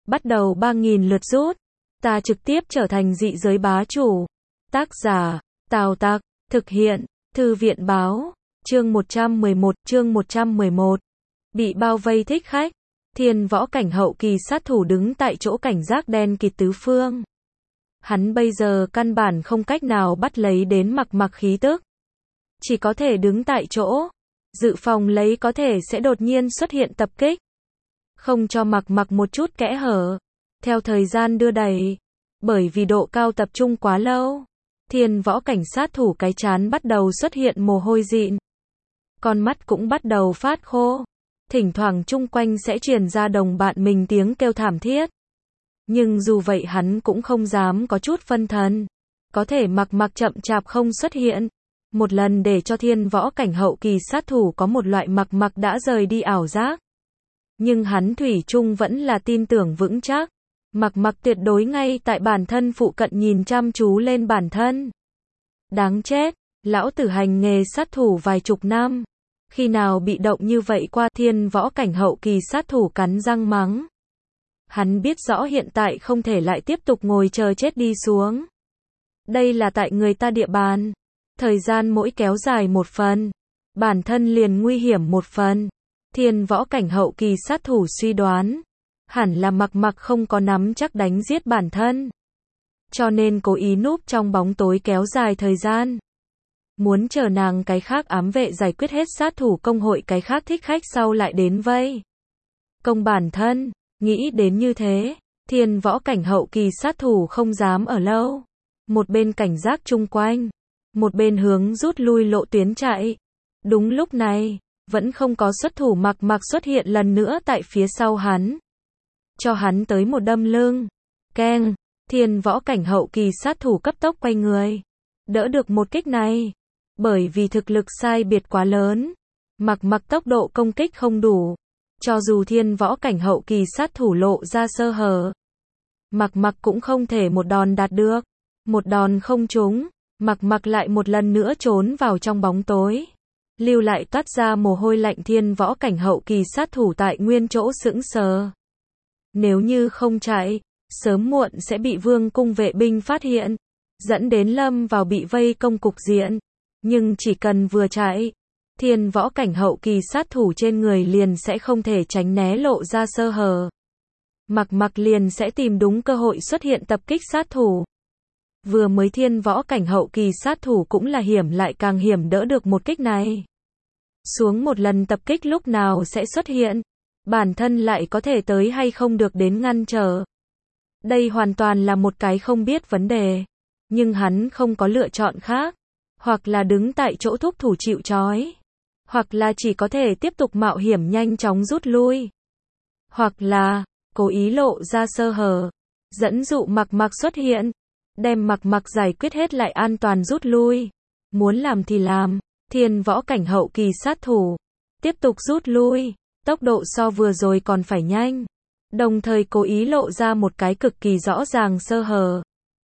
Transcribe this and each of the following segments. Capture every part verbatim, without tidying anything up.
bắt đầu ba nghìn lượt rút. Ta trực tiếp trở thành dị giới bá chủ. Tác giả, Tào Tặc, thực hiện, Thư viện báo, chương một trăm mười một, chương một trăm mười một. Bị bao vây thích khách, thiên võ cảnh hậu kỳ sát thủ đứng tại chỗ cảnh giác đen kịt tứ phương. Hắn bây giờ căn bản không cách nào bắt lấy đến Mặc Mặc khí tức. Chỉ có thể đứng tại chỗ, dự phòng lấy có thể sẽ đột nhiên xuất hiện tập kích. Không cho Mặc Mặc một chút kẽ hở. Theo thời gian đưa đẩy, bởi vì độ cao tập trung quá lâu, thiên võ cảnh sát thủ cái trán bắt đầu xuất hiện mồ hôi dịn. Con mắt cũng bắt đầu phát khô. Thỉnh thoảng chung quanh sẽ truyền ra đồng bạn mình tiếng kêu thảm thiết. Nhưng dù vậy hắn cũng không dám có chút phân thần. Có thể Mặc Mặc chậm chạp không xuất hiện. Một lần để cho thiên võ cảnh hậu kỳ sát thủ có một loại Mặc Mặc đã rời đi ảo giác. Nhưng hắn thủy chung vẫn là tin tưởng vững chắc. Mặc Mặc tuyệt đối ngay tại bản thân phụ cận nhìn chăm chú lên bản thân. Đáng chết, lão tử hành nghề sát thủ vài chục năm. Khi nào bị động như vậy qua. Thiên võ cảnh hậu kỳ sát thủ cắn răng mắng. Hắn biết rõ hiện tại không thể lại tiếp tục ngồi chờ chết đi xuống. Đây là tại người ta địa bàn. Thời gian mỗi kéo dài một phần, bản thân liền nguy hiểm một phần. Thiên võ cảnh hậu kỳ sát thủ suy đoán, hẳn là Mặc Mặc không có nắm chắc đánh giết bản thân. Cho nên cố ý núp trong bóng tối kéo dài thời gian. Muốn chờ nàng cái khác ám vệ giải quyết hết sát thủ công hội cái khác thích khách sau lại đến vây công bản thân. Nghĩ đến như thế, thiên võ cảnh hậu kỳ sát thủ không dám ở lâu. Một bên cảnh giác chung quanh, một bên hướng rút lui lộ tuyến chạy. Đúng lúc này, vẫn không có xuất thủ Mặc Mặc xuất hiện lần nữa tại phía sau hắn. Cho hắn tới một đâm lưng. Keng, thiên võ cảnh hậu kỳ sát thủ cấp tốc quay người. Đỡ được một kích này. Bởi vì thực lực sai biệt quá lớn, Mặc Mặc tốc độ công kích không đủ. Cho dù thiên võ cảnh hậu kỳ sát thủ lộ ra sơ hở, Mặc Mặc cũng không thể một đòn đạt được. Một đòn không trúng, Mặc Mặc lại một lần nữa trốn vào trong bóng tối. Lưu lại toát ra mồ hôi lạnh. Thiên võ cảnh hậu kỳ sát thủ tại nguyên chỗ sững sờ. Nếu như không chạy, sớm muộn sẽ bị vương cung vệ binh phát hiện, dẫn đến lâm vào bị vây công cục diện. Nhưng chỉ cần vừa chạy, thiên võ cảnh hậu kỳ sát thủ trên người liền sẽ không thể tránh né lộ ra sơ hở. Mặc Mặc liền sẽ tìm đúng cơ hội xuất hiện tập kích sát thủ. Vừa mới thiên võ cảnh hậu kỳ sát thủ cũng là hiểm lại càng hiểm đỡ được một kích này. Xuống một lần tập kích lúc nào sẽ xuất hiện, bản thân lại có thể tới hay không được đến ngăn trở. Đây hoàn toàn là một cái không biết vấn đề. Nhưng hắn không có lựa chọn khác. Hoặc là đứng tại chỗ thúc thủ chịu trói. Hoặc là chỉ có thể tiếp tục mạo hiểm nhanh chóng rút lui. Hoặc là cố ý lộ ra sơ hở, dẫn dụ Mặc Mặc xuất hiện, đem Mặc Mặc giải quyết hết lại an toàn rút lui. Muốn làm thì làm. Thiên võ cảnh hậu kỳ sát thủ tiếp tục rút lui, tốc độ so vừa rồi còn phải nhanh. Đồng thời cố ý lộ ra một cái cực kỳ rõ ràng sơ hở.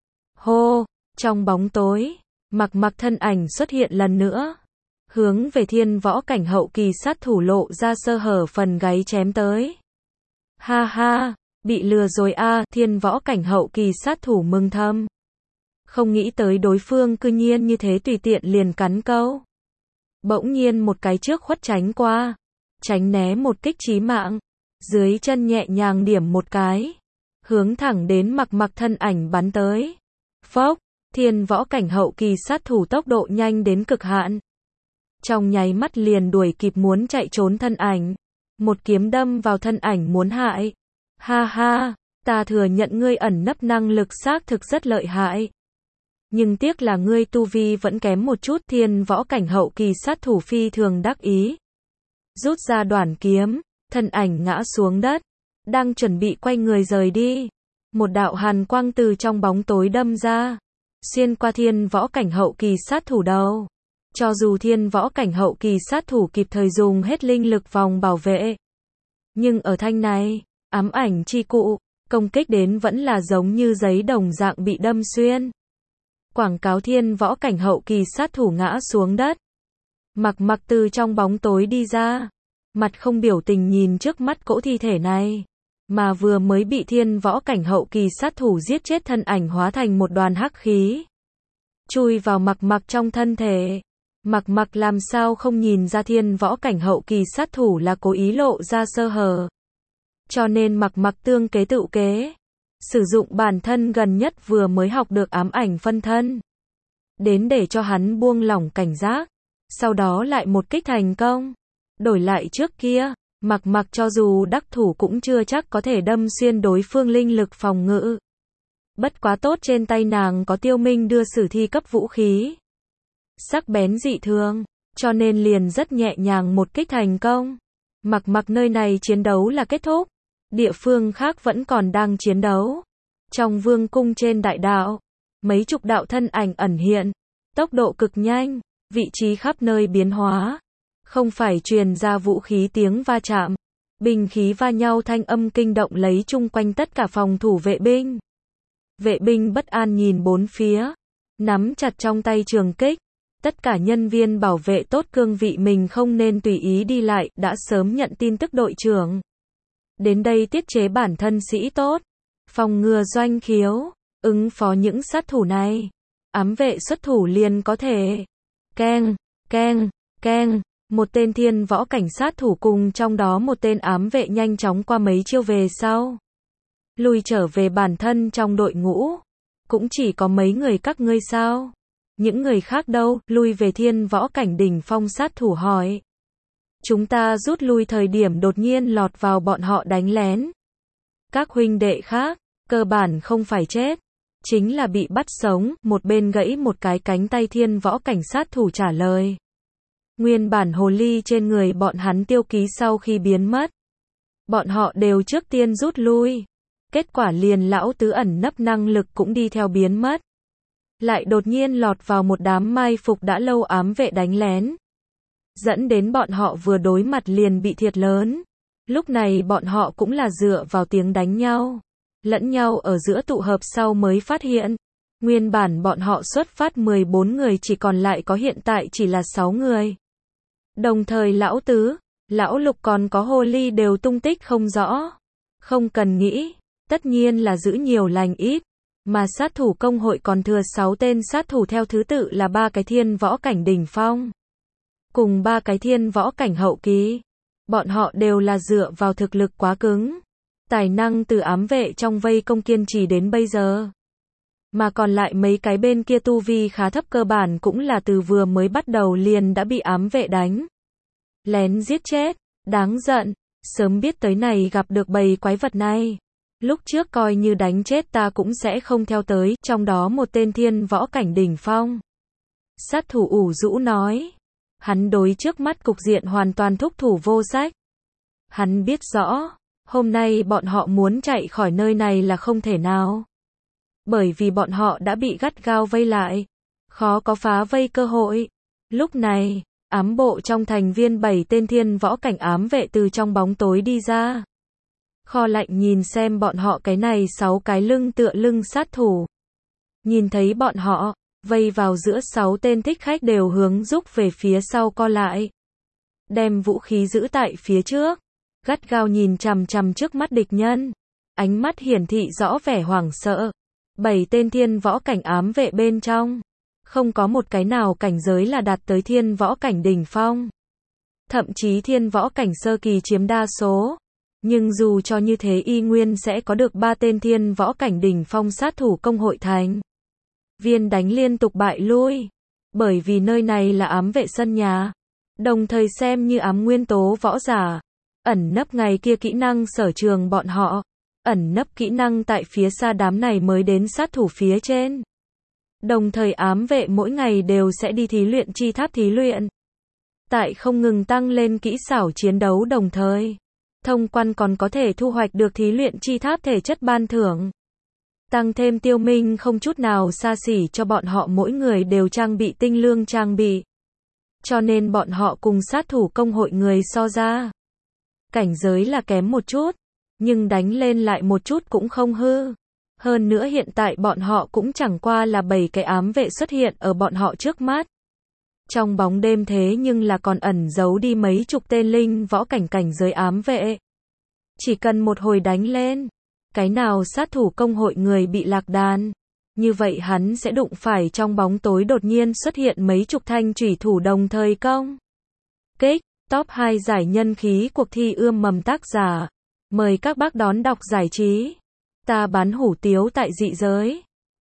Hô, trong bóng tối, Mặc Mặc thân ảnh xuất hiện lần nữa, hướng về thiên võ cảnh hậu kỳ sát thủ lộ ra sơ hở phần gáy chém tới. Ha ha, bị lừa rồi a. Thiên võ cảnh hậu kỳ sát thủ mừng thầm. Không nghĩ tới đối phương cư nhiên như thế tùy tiện liền cắn câu. Bỗng nhiên một cái trước khuất tránh qua, tránh né một kích chí mạng, dưới chân nhẹ nhàng điểm một cái, hướng thẳng đến Mặc Mặc thân ảnh bắn tới. Phốc, thiên võ cảnh hậu kỳ sát thủ tốc độ nhanh đến cực hạn. Trong nháy mắt liền đuổi kịp muốn chạy trốn thân ảnh, một kiếm đâm vào thân ảnh muốn hại. Ha ha, ta thừa nhận ngươi ẩn nấp năng lực xác thực rất lợi hại. Nhưng tiếc là ngươi tu vi vẫn kém một chút. Thiên võ cảnh hậu kỳ sát thủ phi thường đắc ý. Rút ra đoản kiếm, thân ảnh ngã xuống đất, đang chuẩn bị quay người rời đi. Một đạo hàn quang từ trong bóng tối đâm ra, xuyên qua thiên võ cảnh hậu kỳ sát thủ đầu. Cho dù thiên võ cảnh hậu kỳ sát thủ kịp thời dùng hết linh lực vòng bảo vệ, nhưng ở thanh này, ám ảnh chi cụ, công kích đến vẫn là giống như giấy đồng dạng bị đâm xuyên. Quảng cáo thiên võ cảnh hậu kỳ sát thủ ngã xuống đất. Mặc Mặc từ trong bóng tối đi ra, mặt không biểu tình nhìn trước mắt cỗ thi thể này. mà vừa mới bị thiên võ cảnh hậu kỳ sát thủ giết chết, thân ảnh hóa thành một đoàn hắc khí, chui vào Mặc Mặc trong thân thể. Mặc Mặc làm sao không nhìn ra thiên võ cảnh hậu kỳ sát thủ là cố ý lộ ra sơ hở. Cho nên Mặc Mặc tương kế tự kế, sử dụng bản thân gần nhất vừa mới học được ám ảnh phân thân, đến để cho hắn buông lỏng cảnh giác, sau đó lại một kích thành công. Đổi lại trước kia, Mặc Mặc cho dù đắc thủ cũng chưa chắc có thể đâm xuyên đối phương linh lực phòng ngự. Bất quá tốt trên tay nàng có Tiêu Minh đưa sử thi cấp vũ khí, sắc bén dị thường, cho nên liền rất nhẹ nhàng một kích thành công. Mặc Mặc nơi này chiến đấu là kết thúc, địa phương khác vẫn còn đang chiến đấu. Trong vương cung trên đại đạo, mấy chục đạo thân ảnh ẩn hiện, tốc độ cực nhanh, vị trí khắp nơi biến hóa, không phải truyền ra vũ khí tiếng va chạm, binh khí va nhau thanh âm kinh động lấy chung quanh tất cả phòng thủ vệ binh. Vệ binh bất an nhìn bốn phía, nắm chặt trong tay trường kích. Tất cả nhân viên bảo vệ tốt cương vị mình không nên tùy ý đi lại, đã sớm nhận tin tức đội trưởng đến đây tiết chế bản thân sĩ tốt, phòng ngừa doanh khiếu, ứng phó những sát thủ này. Ám vệ xuất thủ liền có thể. Keng, keng, keng, một tên thiên võ cảnh sát thủ cùng trong đó một tên ám vệ nhanh chóng qua mấy chiêu về sau, lùi trở về bản thân trong đội ngũ. Cũng chỉ có mấy người các ngươi sao? Những người khác đâu? Lui về thiên võ cảnh đỉnh phong sát thủ hỏi. Chúng ta rút lui thời điểm đột nhiên lọt vào bọn họ đánh lén. Các huynh đệ khác, cơ bản không phải chết, chính là bị bắt sống. Một bên gãy một cái cánh tay thiên võ cảnh sát thủ trả lời. Nguyên bản hồ ly trên người bọn hắn tiêu ký sau khi biến mất, bọn họ đều trước tiên rút lui. Kết quả liền lão tứ ẩn nấp năng lực cũng đi theo biến mất. Lại đột nhiên lọt vào một đám mai phục đã lâu ám vệ đánh lén, dẫn đến bọn họ vừa đối mặt liền bị thiệt lớn. Lúc này bọn họ cũng là dựa vào tiếng đánh nhau, lẫn nhau ở giữa tụ hợp sau mới phát hiện. Nguyên bản bọn họ xuất phát mười bốn người chỉ còn lại có hiện tại chỉ là sáu người. Đồng thời lão tứ, lão lục còn có hồ ly đều tung tích không rõ. Không cần nghĩ, tất nhiên là giữ nhiều lành ít. Mà sát thủ công hội còn thừa sáu tên sát thủ theo thứ tự là ba cái thiên võ cảnh đỉnh phong, cùng ba cái thiên võ cảnh hậu kỳ. Bọn họ đều là dựa vào thực lực quá cứng, tài năng từ ám vệ trong vây công kiên trì đến bây giờ. Mà còn lại mấy cái bên kia tu vi khá thấp, cơ bản cũng là từ vừa mới bắt đầu liền đã bị ám vệ đánh lén giết chết. Đáng giận, sớm biết tới này gặp được bầy quái vật này, lúc trước coi như đánh chết ta cũng sẽ không theo tới. Trong đó một tên thiên võ cảnh đỉnh phong sát thủ ủ rũ nói. Hắn đối trước mắt cục diện hoàn toàn thúc thủ vô sách. Hắn biết rõ, hôm nay bọn họ muốn chạy khỏi nơi này là không thể nào. Bởi vì bọn họ đã bị gắt gao vây lại, khó có phá vây cơ hội. Lúc này, ám bộ trong thành viên bảy tên thiên võ cảnh ám vệ từ trong bóng tối đi ra. Kho lạnh nhìn xem bọn họ cái này sáu cái lưng tựa lưng sát thủ. Nhìn thấy bọn họ, vây vào giữa sáu tên thích khách đều hướng rúc về phía sau co lại. Đem vũ khí giữ tại phía trước, gắt gao nhìn chằm chằm trước mắt địch nhân. Ánh mắt hiển thị rõ vẻ hoảng sợ. Bảy tên thiên võ cảnh ám vệ bên trong, không có một cái nào cảnh giới là đạt tới thiên võ cảnh đỉnh phong. Thậm chí thiên võ cảnh sơ kỳ chiếm đa số. Nhưng dù cho như thế y nguyên sẽ có được ba tên thiên võ cảnh đỉnh phong sát thủ công hội thành viên đánh liên tục bại lui. Bởi vì nơi này là ám vệ sân nhà, đồng thời xem như ám nguyên tố võ giả. Ẩn nấp ngày kia kỹ năng sở trường bọn họ, ẩn nấp kỹ năng tại phía xa đám này mới đến sát thủ phía trên. Đồng thời ám vệ mỗi ngày đều sẽ đi thí luyện chi tháp thí luyện. Tại không ngừng tăng lên kỹ xảo chiến đấu, đồng thời thông quan còn có thể thu hoạch được thí luyện chi tháp thể chất ban thưởng. Tăng thêm Tiêu Minh không chút nào xa xỉ cho bọn họ mỗi người đều trang bị tinh lương trang bị. Cho nên bọn họ cùng sát thủ công hội người so ra, cảnh giới là kém một chút, nhưng đánh lên lại một chút cũng không hư. Hơn nữa hiện tại bọn họ cũng chẳng qua là bảy cái ám vệ xuất hiện ở bọn họ trước mắt. Trong bóng đêm thế nhưng là còn ẩn giấu đi mấy chục tên linh võ cảnh cảnh giới ám vệ. Chỉ cần một hồi đánh lên, cái nào sát thủ công hội người bị lạc đàn, như vậy hắn sẽ đụng phải trong bóng tối đột nhiên xuất hiện mấy chục thanh chủy thủ đồng thời công kích. Top hai giải nhân khí cuộc thi ươm mầm tác giả. Mời các bác đón đọc giải trí. Ta bán hủ tiếu tại dị giới.